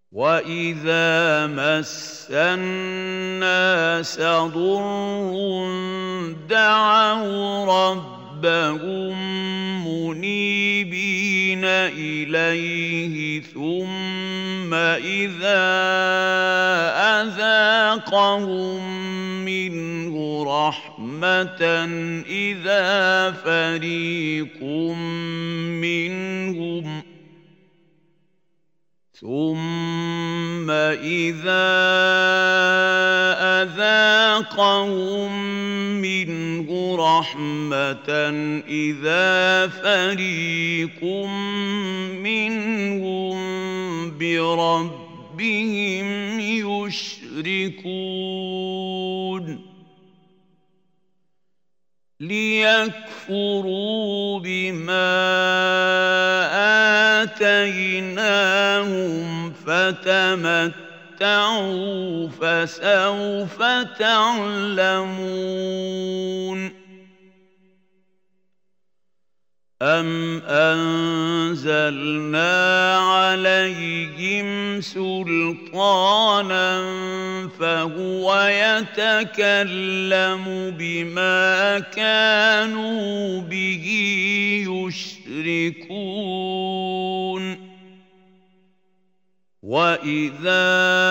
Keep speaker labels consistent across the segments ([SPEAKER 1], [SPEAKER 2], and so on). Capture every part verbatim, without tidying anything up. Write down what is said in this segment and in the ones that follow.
[SPEAKER 1] وَإِذَا مَسَّ النَّاسَ ضُرٌّ دَعَوْا رَبَّهُم مُّنِيبِينَ إِلَيْهِ ثُمَّ إِذَا أَذَاقَهُم مِّنْهُ رَحْمَةً إِذَا فَرِيقٌ مِّنْهُمْ ثُمَّ إِذَا أَذَاقَهُم مِّنْهُ رَحْمَةً إِذَا فَرِيقٌ مِّنْهُم بِرَبِّهِمْ يُشْرِكُونَ لِيَكْفُرُوا بِمَا آتَيْنَاهُمْ فَتَمَتَّعُوا فَسَوْفَ تَعْلَمُونَ أَمْ أَنزَلْنَا عَلَيْهِمْ سُلْطَانًا فَهُوَ يَتَكَلَّمُ بِمَا كَانُوا بِهِ يُشْرِكُونَ وَإِذَا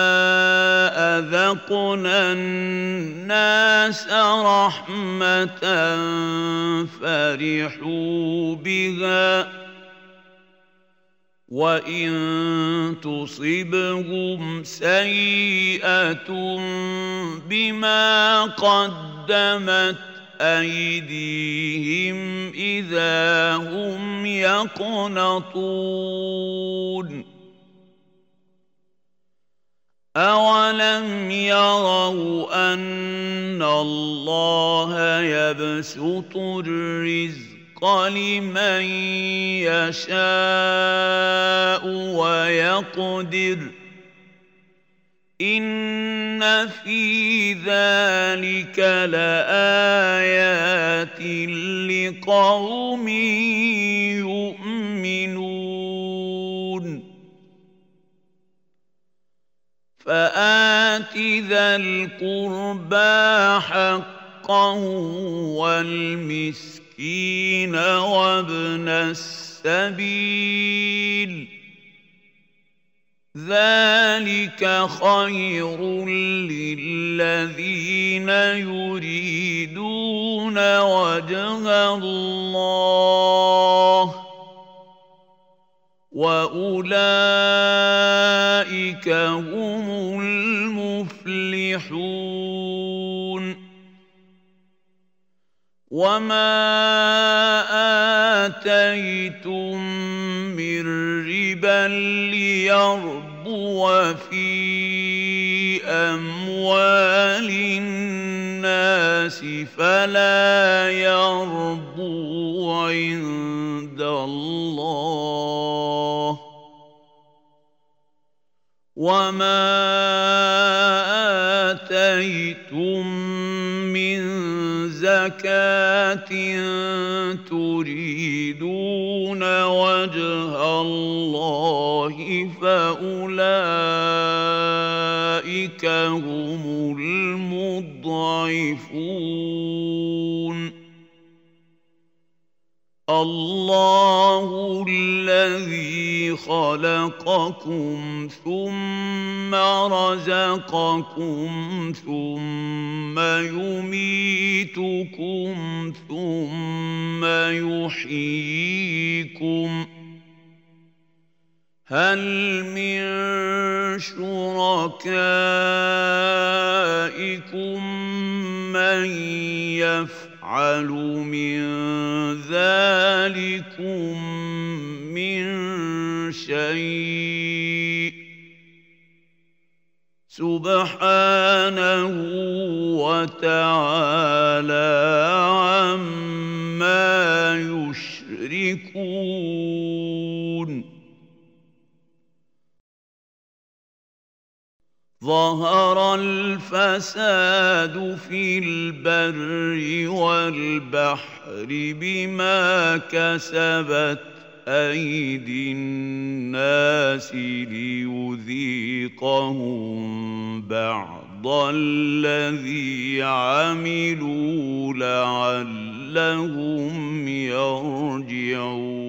[SPEAKER 1] أَذَقْنَا النَّاسَ رَحْمَةً فَرِحُوا بِهَا وَإِن تُصِبْهُمْ سَيِّئَةٌ بِمَا قَدَّمَتْ أَيْدِيهِمْ إِذَا هُمْ يَقْنَطُونَ أَوَلَمْ يَرَوْا أَنَّ اللَّهَ يَبْسُطُ الرِّزْقَ لِمَن يَشَاءُ وَيَقْدِرُ إِنَّ فِي ذَلِكَ لَآيَاتٍ لِقَوْمٍ يُؤْمِنُونَ فَآتِ ذَا الْقُرْبَىٰ حَقَّهُ وَالْمِسْكِينَ وَابْنَ السَّبِيلِ ذَلِكَ خَيْرٌ لِّلَّذِينَ يُرِيدُونَ وَجْهَ اللَّهِ وَأُولَٰئِكَ هُمُ الْمُفْلِحُونَ وَمَا آتَيْتُم مِّن رِّبًا لِّيَرْبُوَ فِي أَمْوَالِ النَّاسِ فَلَا يَرْبُو عِندَ اللَّهِ وَمَا آتَيْتُم مِّن زَكَاةٍ تُرِيدُونَ وَجْهَ اللَّهِ فَأُولَٰئِكَ هُمُ الْمُضْعِفُونَ اللَّهُ الَّذِي خَلَقَكُمْ ثُمَّ رَزَقَكُمْ ثُمَّ يُمِيتُكُمْ ثُمَّ يُحْيِيكُمْ هَلْ مِن شُرَكَائِكُم مَّن يَفْعَلُ مِن ذَٰلِكُم مِّن شَيْءٍ سُبْحَانَهُ وَتَعَالَىٰ عَمَّا يُشْرِكُونَ ظَهَرَ الْفَسَادُ فِي الْبَرِّ وَالْبَحْرِ بِمَا كَسَبَتْ أَيْدِي النَّاسِ لِيُذِيقَهُم نذيقهم بعض الذي عملوا لعلهم يرجعون